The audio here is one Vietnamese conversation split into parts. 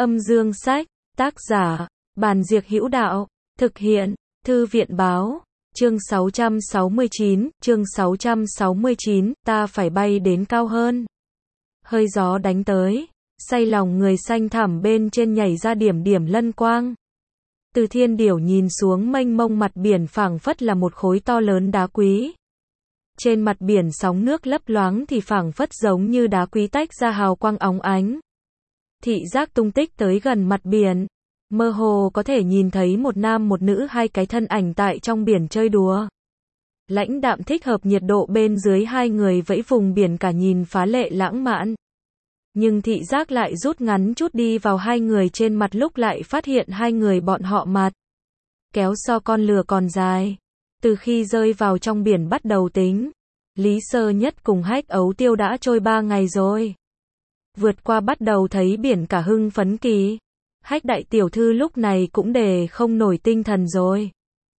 Âm dương sách, tác giả, Bàn Diệc Hữu Đạo, thực hiện, Thư viện Báo, chương 669, ta phải bay đến cao hơn. Hơi gió đánh tới, say lòng người xanh thẳm bên trên nhảy ra điểm điểm lân quang. Từ thiên điểu nhìn xuống mênh mông mặt biển phảng phất là một khối to lớn đá quý. Trên mặt biển sóng nước lấp loáng thì phảng phất giống như đá quý tách ra hào quang óng ánh. Thị giác tung tích tới gần mặt biển, mơ hồ có thể nhìn thấy một nam một nữ hai cái thân ảnh tại trong biển chơi đùa. Lãnh đạm thích hợp nhiệt độ bên dưới hai người vẫy vùng biển cả nhìn phá lệ lãng mạn. Nhưng thị giác lại rút ngắn chút đi vào hai người trên mặt lúc lại phát hiện hai người bọn họ mặt kéo so con lừa còn dài. Từ khi rơi vào trong biển bắt đầu tính, Lý Sơ Nhất cùng Hách Ấu Tiêu đã trôi 3 ngày rồi. Vượt qua bắt đầu thấy biển cả hưng phấn kỳ. Hách đại tiểu thư lúc này cũng để không nổi tinh thần rồi.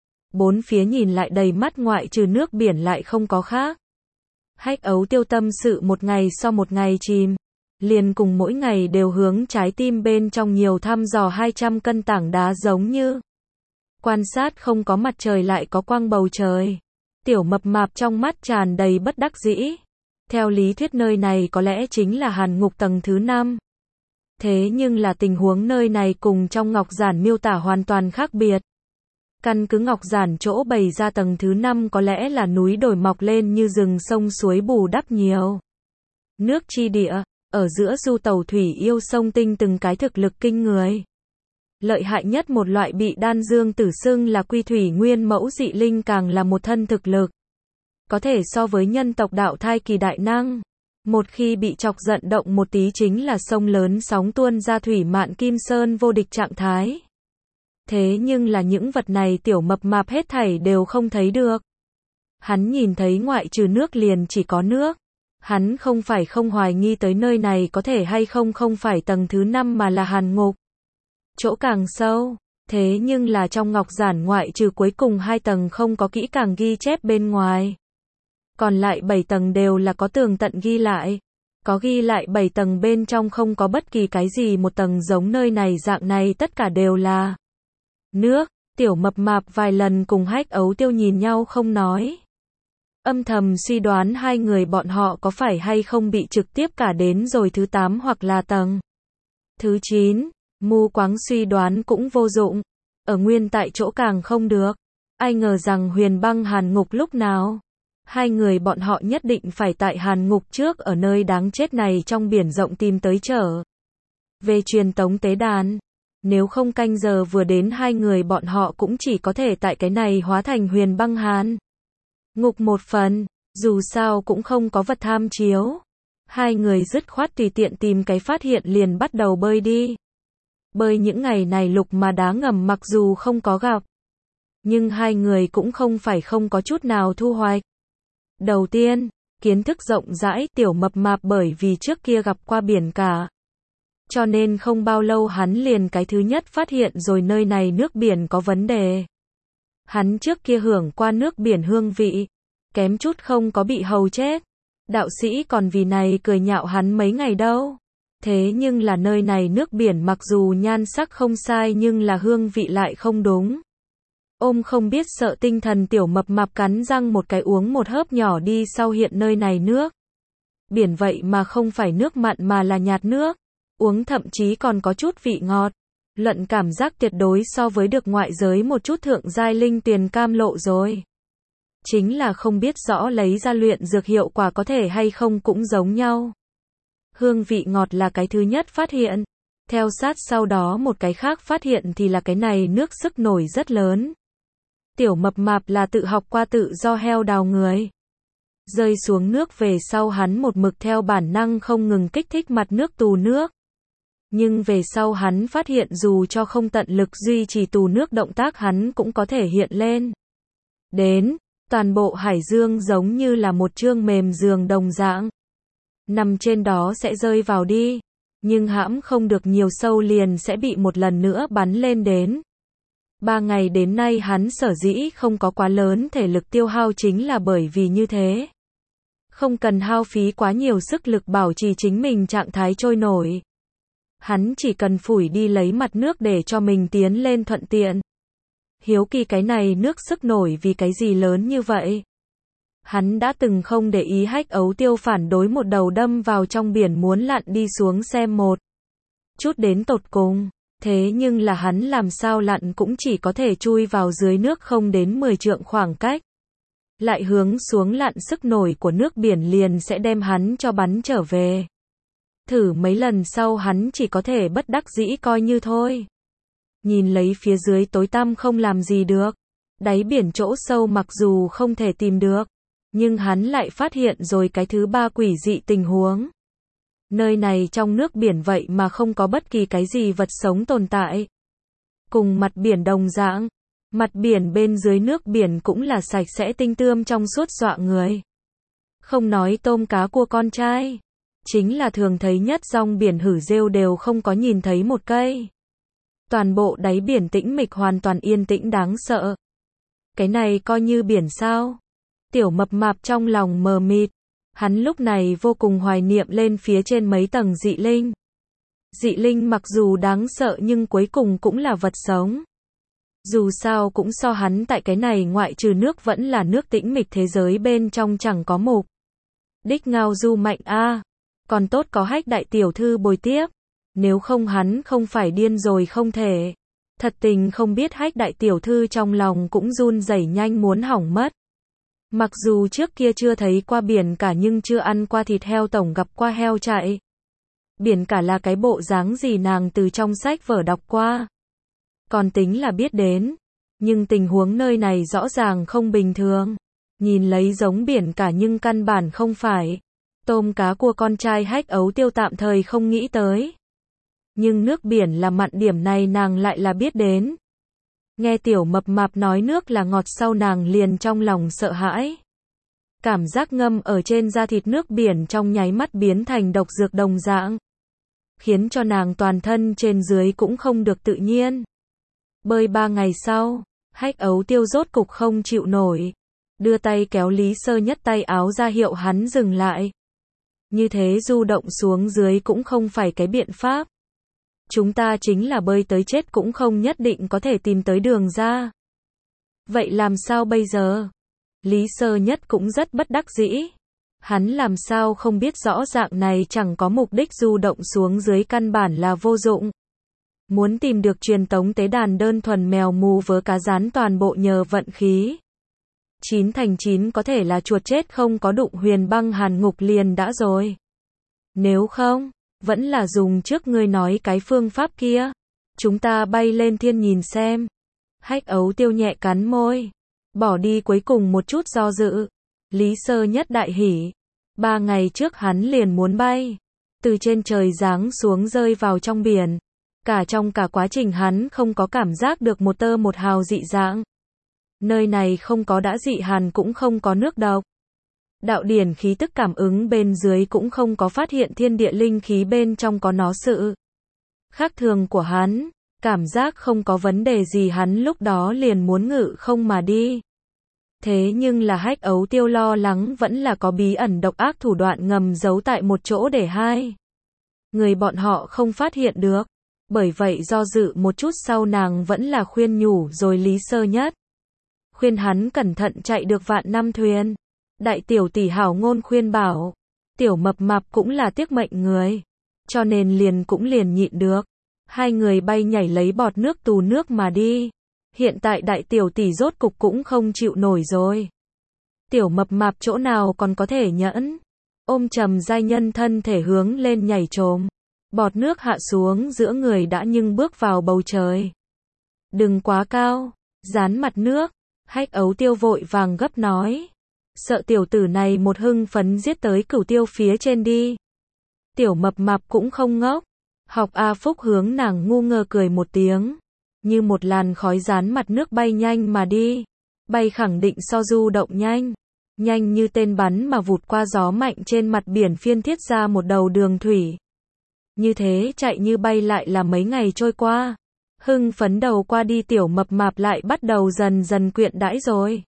Bốn phía nhìn lại đầy mắt ngoại trừ nước biển lại không có khác. Hách Ấu Tiêu tâm sự một ngày sau một ngày chìm. Liền cùng mỗi ngày đều hướng trái tim bên trong nhiều thăm dò 200 cân tảng đá giống như quan sát không có mặt trời lại có quang bầu trời. Tiểu mập mạp trong mắt tràn đầy bất đắc dĩ. Theo lý thuyết nơi này có lẽ chính là hàn ngục tầng thứ 5. Thế nhưng là tình huống nơi này cùng trong ngọc giản miêu tả hoàn toàn khác biệt. Căn cứ ngọc giản chỗ bày ra tầng thứ 5 có lẽ là núi đồi mọc lên như rừng sông suối bù đắp nhiều. Nước chi địa, ở giữa du tàu thủy yêu sông tinh từng cái thực lực kinh người. Lợi hại nhất một loại bị đan dương tử xưng là quy thủy nguyên mẫu dị linh càng là một thân thực lực. Có thể so với nhân tộc đạo thai kỳ đại năng. Một khi bị chọc giận động một tí chính là sông lớn sóng tuôn ra thủy mạn kim sơn vô địch trạng thái. Thế nhưng là những vật này tiểu mập mạp hết thảy đều không thấy được. Hắn nhìn thấy ngoại trừ nước liền chỉ có nước. Hắn không phải không hoài nghi tới nơi này có thể hay không phải tầng thứ 5 mà là hàn ngục. Chỗ càng sâu, thế nhưng là trong ngọc giản ngoại trừ cuối cùng 2 tầng không có kỹ càng ghi chép bên ngoài. Còn lại 7 tầng đều là có tường tận ghi lại. Có ghi lại 7 tầng bên trong không có bất kỳ cái gì một tầng giống nơi này dạng này tất cả đều là nước. Tiểu mập mạp vài lần cùng Hách Ấu Tiêu nhìn nhau không nói. Âm thầm suy đoán hai người bọn họ có phải hay không bị trực tiếp cả đến rồi thứ 8 hoặc là tầng thứ 9. Mù quáng suy đoán cũng vô dụng. Ở nguyên tại chỗ càng không được. Ai ngờ rằng huyền băng hàn ngục lúc nào. Hai người bọn họ nhất định phải tại hàn ngục trước ở nơi đáng chết này trong biển rộng tìm tới trở về truyền tống tế đàn. Nếu không canh giờ vừa đến hai người bọn họ cũng chỉ có thể tại cái này hóa thành huyền băng hàn ngục một phần, dù sao cũng không có vật tham chiếu. Hai người dứt khoát tùy tiện tìm cái phát hiện liền bắt đầu bơi đi. Bơi những ngày này lục mà đá ngầm mặc dù không có gặp. Nhưng hai người cũng không phải không có chút nào thu hoạch. Đầu tiên, kiến thức rộng rãi tiểu mập mạp bởi vì trước kia gặp qua biển cả. Cho nên không bao lâu hắn liền cái thứ nhất phát hiện rồi nơi này nước biển có vấn đề. Hắn trước kia hưởng qua nước biển hương vị, kém chút không có bị hầu chết. Đạo sĩ còn vì này cười nhạo hắn mấy ngày đâu. Thế nhưng là nơi này nước biển mặc dù nhan sắc không sai nhưng là hương vị lại không đúng. Ôm không biết sợ tinh thần tiểu mập mạp cắn răng một cái uống một hớp nhỏ đi sau hiện nơi này nước biển vậy mà không phải nước mặn mà là nhạt nước. Uống thậm chí còn có chút vị ngọt. Luận cảm giác tuyệt đối so với được ngoại giới một chút thượng giai linh tuyền cam lộ rồi. Chính là không biết rõ lấy ra luyện dược hiệu quả có thể hay không cũng giống nhau. Hương vị ngọt là cái thứ nhất phát hiện. Theo sát sau đó một cái khác phát hiện thì là cái này nước sức nổi rất lớn. Tiểu mập mạp là tự học qua tự do heo đào người. Rơi xuống nước về sau hắn một mực theo bản năng không ngừng kích thích mặt nước tù nước. Nhưng về sau hắn phát hiện dù cho không tận lực duy trì tù nước động tác hắn cũng có thể hiện lên. Đến, toàn bộ hải dương giống như là một chương mềm giường đồng dạng. Nằm trên đó sẽ rơi vào đi. Nhưng hãm không được nhiều sâu liền sẽ bị một lần nữa bắn lên đến. 3 ngày đến nay hắn sở dĩ không có quá lớn thể lực tiêu hao chính là bởi vì như thế. Không cần hao phí quá nhiều sức lực bảo trì chính mình trạng thái trôi nổi. Hắn chỉ cần phủi đi lấy mặt nước để cho mình tiến lên thuận tiện. Hiếu kỳ cái này nước sức nổi vì cái gì lớn như vậy. Hắn đã từng không để ý Hách Ấu Tiêu phản đối một đầu đâm vào trong biển muốn lặn đi xuống xem một chút đến tột cùng. Thế nhưng là hắn làm sao lặn cũng chỉ có thể chui vào dưới nước không đến 10 trượng khoảng cách. Lại hướng xuống lặn sức nổi của nước biển liền sẽ đem hắn cho bắn trở về. Thử mấy lần sau hắn chỉ có thể bất đắc dĩ coi như thôi. Nhìn lấy phía dưới tối tăm không làm gì được. Đáy biển chỗ sâu mặc dù không thể tìm được, nhưng hắn lại phát hiện rồi cái thứ ba quỷ dị tình huống. Nơi này trong nước biển vậy mà không có bất kỳ cái gì vật sống tồn tại. Cùng mặt biển đồng dạng, mặt biển bên dưới nước biển cũng là sạch sẽ tinh tươm trong suốt dọa người. Không nói tôm cá cua con trai, chính là thường thấy nhất rong biển hử rêu đều không có nhìn thấy một cây. Toàn bộ đáy biển tĩnh mịch hoàn toàn yên tĩnh đáng sợ. Cái này coi như biển sao? Tiểu Mập Mạp trong lòng mờ mịt. Hắn lúc này vô cùng hoài niệm lên phía trên mấy tầng dị linh. Dị linh mặc dù đáng sợ nhưng cuối cùng cũng là vật sống. Dù sao cũng so hắn tại cái này ngoại trừ nước vẫn là nước tĩnh mịch thế giới bên trong chẳng có mục đích ngao du mạnh a. Còn tốt có Hách đại tiểu thư bồi tiếp. Nếu không hắn không phải điên rồi không thể. Thật tình không biết Hách đại tiểu thư trong lòng cũng run rẩy nhanh muốn hỏng mất. Mặc dù trước kia chưa thấy qua biển cả nhưng chưa ăn qua thịt heo tổng gặp qua heo chạy. Biển cả là cái bộ dáng gì nàng từ trong sách vở đọc qua. Còn tính là biết đến. Nhưng tình huống nơi này rõ ràng không bình thường. Nhìn lấy giống biển cả nhưng căn bản không phải. Tôm cá cua con trai Hách Ấu Tiêu tạm thời không nghĩ tới. Nhưng nước biển là mặn điểm này nàng lại là biết đến. Nghe Tiểu Mập Mạp nói nước là ngọt sau nàng liền trong lòng sợ hãi. Cảm giác ngâm ở trên da thịt nước biển trong nháy mắt biến thành độc dược đồng dạng. Khiến cho nàng toàn thân trên dưới cũng không được tự nhiên. Bơi 3 ngày sau, Hách Ấu Tiêu rốt cục không chịu nổi. Đưa tay kéo Lý Sơ Nhất tay áo ra hiệu hắn dừng lại. Như thế du động xuống dưới cũng không phải cái biện pháp. Chúng ta chính là bơi tới chết cũng không nhất định có thể tìm tới đường ra. Vậy làm sao bây giờ? Lý Sơ Nhất cũng rất bất đắc dĩ. Hắn làm sao không biết rõ dạng này chẳng có mục đích du động xuống dưới căn bản là vô dụng. Muốn tìm được truyền tống tế đàn đơn thuần mèo mù vớ cá rán toàn bộ nhờ vận khí. 9 thành 9 có thể là chuột chết không có đụng huyền băng hàn ngục liền đã rồi. Nếu không, vẫn là dùng trước ngươi nói cái phương pháp kia. Chúng ta bay lên thiên nhìn xem. Hách Ấu Tiêu nhẹ cắn môi. Bỏ đi cuối cùng một chút do dự. Lý Sơ Nhất đại hỉ. 3 ngày trước hắn liền muốn bay. Từ trên trời giáng xuống rơi vào trong biển. Trong cả quá trình hắn không có cảm giác được một tơ một hào dị dạng. Nơi này không có đã dị hàn cũng không có nước độc. Đạo điển khí tức cảm ứng bên dưới cũng không có phát hiện thiên địa linh khí bên trong có nó sự khác thường của hắn. Cảm giác không có vấn đề gì hắn lúc đó liền muốn ngự không mà đi. Thế nhưng là Hách Ấu Tiêu lo lắng vẫn là có bí ẩn độc ác thủ đoạn ngầm giấu tại một chỗ để hai người bọn họ không phát hiện được. Bởi vậy do dự một chút sau nàng vẫn là khuyên nhủ rồi Lý Sơ Nhất. Khuyên hắn cẩn thận chạy được vạn năm thuyền. Đại tiểu tỷ hảo ngôn khuyên bảo. Tiểu Mập Mạp cũng là tiếc mệnh người. Cho nên liền nhịn được. Hai người bay nhảy lấy bọt nước tù nước mà đi. Hiện tại đại tiểu tỷ rốt cục cũng không chịu nổi rồi. Tiểu Mập Mạp chỗ nào còn có thể nhẫn. Ôm trầm giai nhân thân thể hướng lên nhảy trồm. Bọt nước hạ xuống giữa người đã nhưng bước vào bầu trời. Đừng quá cao. Dán mặt nước. Hách Ấu Tiêu vội vàng gấp nói. Sợ tiểu tử này một hưng phấn giết tới Cửu Tiêu phía trên đi. Tiểu Mập Mạp cũng không ngốc. Học A Phúc hướng nàng ngu ngơ cười một tiếng. Như một làn khói dán mặt nước bay nhanh mà đi. Bay khẳng định so du động nhanh. Nhanh như tên bắn mà vụt qua gió mạnh trên mặt biển phiên thiết ra một đầu đường thủy. Như thế chạy như bay lại là mấy ngày trôi qua. Hưng phấn đầu qua đi Tiểu Mập Mạp lại bắt đầu dần dần quyện đãi rồi.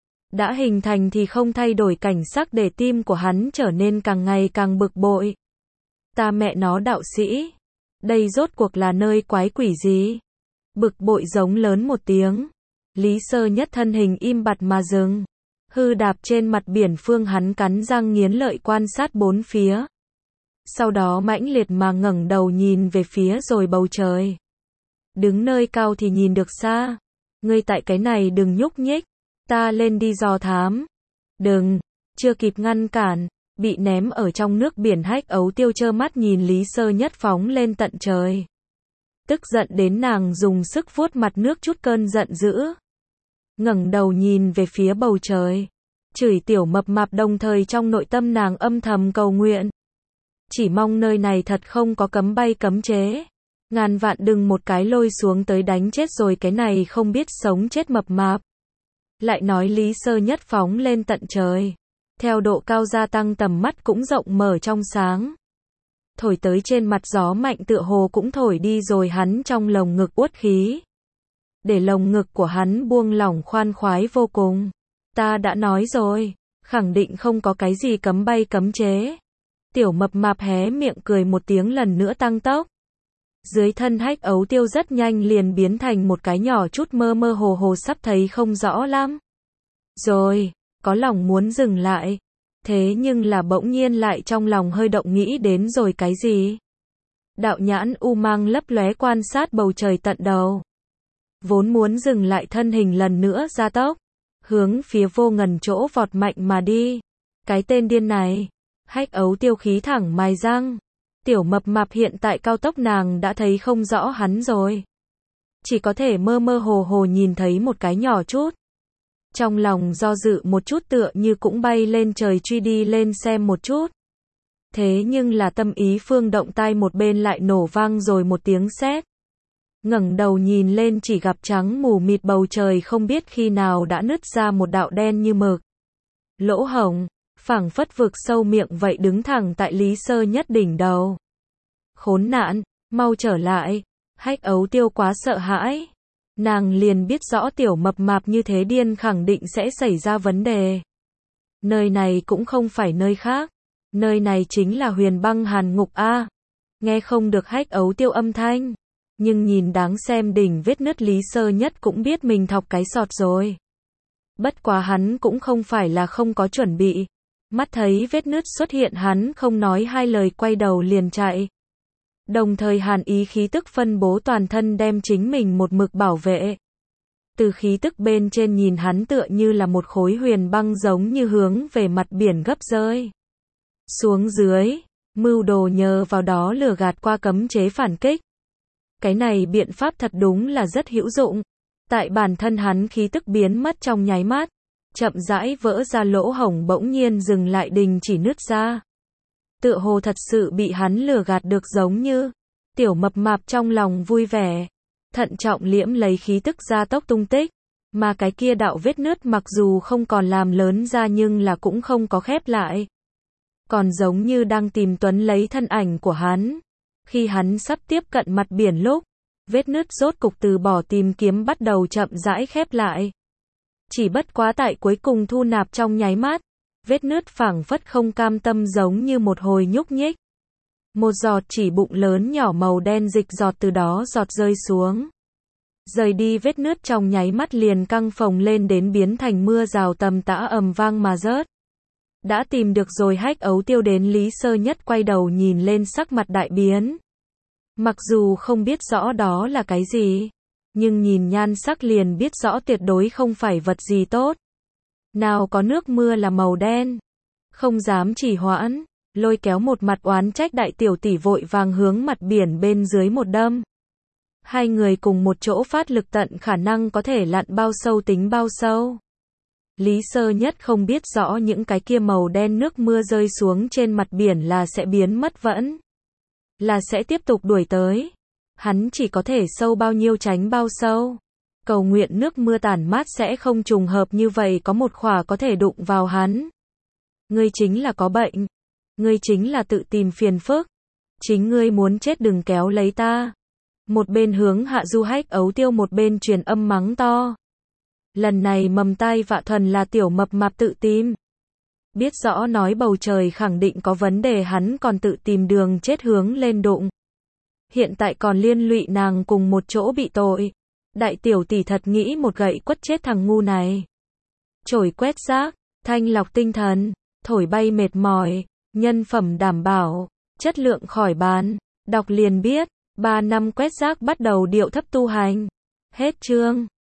Đã hình thành thì không thay đổi cảnh sắc để tim của hắn trở nên càng ngày càng bực bội. Ta mẹ nó đạo sĩ. Đây rốt cuộc là nơi quái quỷ gì? Bực bội giống lớn một tiếng. Lý Sơ Nhất thân hình im bặt mà dừng. Hư đạp trên mặt biển phương, hắn cắn răng nghiến lợi quan sát bốn phía. Sau đó mãnh liệt mà ngẩng đầu nhìn về phía rồi bầu trời. Đứng nơi cao thì nhìn được xa. Ngươi tại cái này đừng nhúc nhích. Ta lên đi dò thám. Đừng. Chưa kịp ngăn cản. Bị ném ở trong nước biển, Hách Ấu Tiêu trơ mắt nhìn Lý Sơ Nhất phóng lên tận trời. Tức giận đến nàng dùng sức vuốt mặt nước chút cơn giận dữ. Ngẩng đầu nhìn về phía bầu trời. Chửi tiểu mập mạp, đồng thời trong nội tâm nàng âm thầm cầu nguyện. Chỉ mong nơi này thật không có cấm bay cấm chế. Ngàn vạn đừng một cái lôi xuống tới đánh chết rồi cái này không biết sống chết mập mạp. Lại nói Lý Sơ Nhất phóng lên tận trời. Theo độ cao gia tăng, tầm mắt cũng rộng mở trong sáng. Thổi tới trên mặt gió mạnh tựa hồ cũng thổi đi rồi hắn trong lồng ngực uất khí. Để lồng ngực của hắn buông lỏng khoan khoái vô cùng. Ta đã nói rồi, khẳng định không có cái gì cấm bay cấm chế. Tiểu mập mạp hé miệng cười một tiếng, lần nữa tăng tốc. Dưới thân Hách Ấu Tiêu rất nhanh liền biến thành một cái nhỏ chút mơ mơ hồ hồ, sắp thấy không rõ lắm. Rồi, có lòng muốn dừng lại. Thế nhưng là bỗng nhiên lại trong lòng hơi động, nghĩ đến rồi cái gì. Đạo nhãn u mang lấp lóe quan sát bầu trời tận đầu. Vốn muốn dừng lại, thân hình lần nữa gia tốc. Hướng phía vô ngần chỗ vọt mạnh mà đi. Cái tên điên này. Hách Ấu Tiêu khí thẳng mài răng. Tiểu mập mạp hiện tại cao tốc nàng đã thấy không rõ hắn rồi. Chỉ có thể mơ mơ hồ hồ nhìn thấy một cái nhỏ chút. Trong lòng do dự một chút, tựa như cũng bay lên trời truy đi lên xem một chút. Thế nhưng là tâm ý phương động, tai một bên lại nổ vang rồi một tiếng sét. Ngẩng đầu nhìn lên chỉ gặp trắng mù mịt bầu trời không biết khi nào đã nứt ra một đạo đen như mực. Lỗ hổng, phảng phất vực sâu miệng vậy, đứng thẳng tại Lý Sơ Nhất đỉnh đầu. Khốn nạn, mau trở lại. Hách Ấu Tiêu quá sợ hãi. Nàng liền biết rõ tiểu mập mạp như thế điên khẳng định sẽ xảy ra vấn đề. Nơi này cũng không phải nơi khác. Nơi này chính là Huyền Băng Hàn Ngục a. Nghe không được Hách Ấu Tiêu âm thanh. Nhưng nhìn đáng xem đỉnh vết nứt, Lý Sơ Nhất cũng biết mình thọc cái sọt rồi. Bất quá hắn cũng không phải là không có chuẩn bị. Mắt thấy vết nứt xuất hiện, hắn không nói hai lời quay đầu liền chạy. Đồng thời hàn ý khí tức phân bố toàn thân, đem chính mình một mực bảo vệ. Từ khí tức bên trên nhìn hắn tựa như là một khối huyền băng, giống như hướng về mặt biển gấp rơi xuống dưới, mưu đồ nhờ vào đó lừa gạt qua cấm chế phản kích. Cái này biện pháp thật đúng là rất hữu dụng. Tại bản thân hắn khí tức biến mất trong nháy mắt, chậm rãi vỡ ra lỗ hổng, bỗng nhiên dừng lại, đình chỉ nứt ra. Tựa hồ thật sự bị hắn lừa gạt được giống như. Tiểu mập mạp trong lòng vui vẻ, thận trọng liễm lấy khí tức gia tốc tung tích. Mà cái kia đạo vết nứt mặc dù không còn làm lớn ra nhưng là cũng không có khép lại. Còn giống như đang tìm tuấn lấy thân ảnh của hắn. Khi hắn sắp tiếp cận mặt biển lúc, vết nứt rốt cục từ bỏ tìm kiếm bắt đầu chậm rãi khép lại. Chỉ bất quá tại cuối cùng thu nạp trong nháy mắt, vết nứt phảng phất không cam tâm, giống như một hồi nhúc nhích. Một giọt chỉ bụng lớn nhỏ màu đen dịch giọt từ đó giọt rơi xuống. Rời đi vết nứt trong nháy mắt liền căng phồng lên đến biến thành mưa rào tầm tã ầm vang mà rớt. Đã tìm được rồi. Hách Ấu Tiêu đến Lý Sơ Nhất quay đầu nhìn lên, sắc mặt đại biến. Mặc dù không biết rõ đó là cái gì, nhưng nhìn nhan sắc liền biết rõ tuyệt đối không phải vật gì tốt. Nào có nước mưa là màu đen. Không dám trì hoãn, lôi kéo một mặt oán trách đại tiểu tỷ vội vàng hướng mặt biển bên dưới một đâm. Hai người cùng một chỗ phát lực, tận khả năng có thể lặn bao sâu tính bao sâu. Lý Sơ Nhất không biết rõ những cái kia màu đen nước mưa rơi xuống trên mặt biển là sẽ biến mất, vẫn là sẽ tiếp tục đuổi tới. Hắn chỉ có thể sâu bao nhiêu tránh bao sâu. Cầu nguyện nước mưa tản mát sẽ không trùng hợp như vậy có một khỏa có thể đụng vào hắn. Ngươi chính là có bệnh. Ngươi chính là tự tìm phiền phức. Chính ngươi muốn chết, đừng kéo lấy ta. Một bên hướng hạ du Hách Ấu Tiêu, một bên truyền âm mắng to. Lần này mầm tai vạ thuần là tiểu mập mạp tự tìm. Biết rõ nói bầu trời khẳng định có vấn đề, hắn còn tự tìm đường chết hướng lên đụng. hiện tại còn liên lụy nàng cùng một chỗ bị tội. Đại tiểu tỷ thật nghĩ một gậy quất chết thằng ngu này. Chổi quét rác, thanh lọc tinh thần, thổi bay mệt mỏi, nhân phẩm đảm bảo, chất lượng khỏi bàn. Đọc liền biết, 3 năm quét rác bắt đầu điệu thấp tu hành. Hết chương.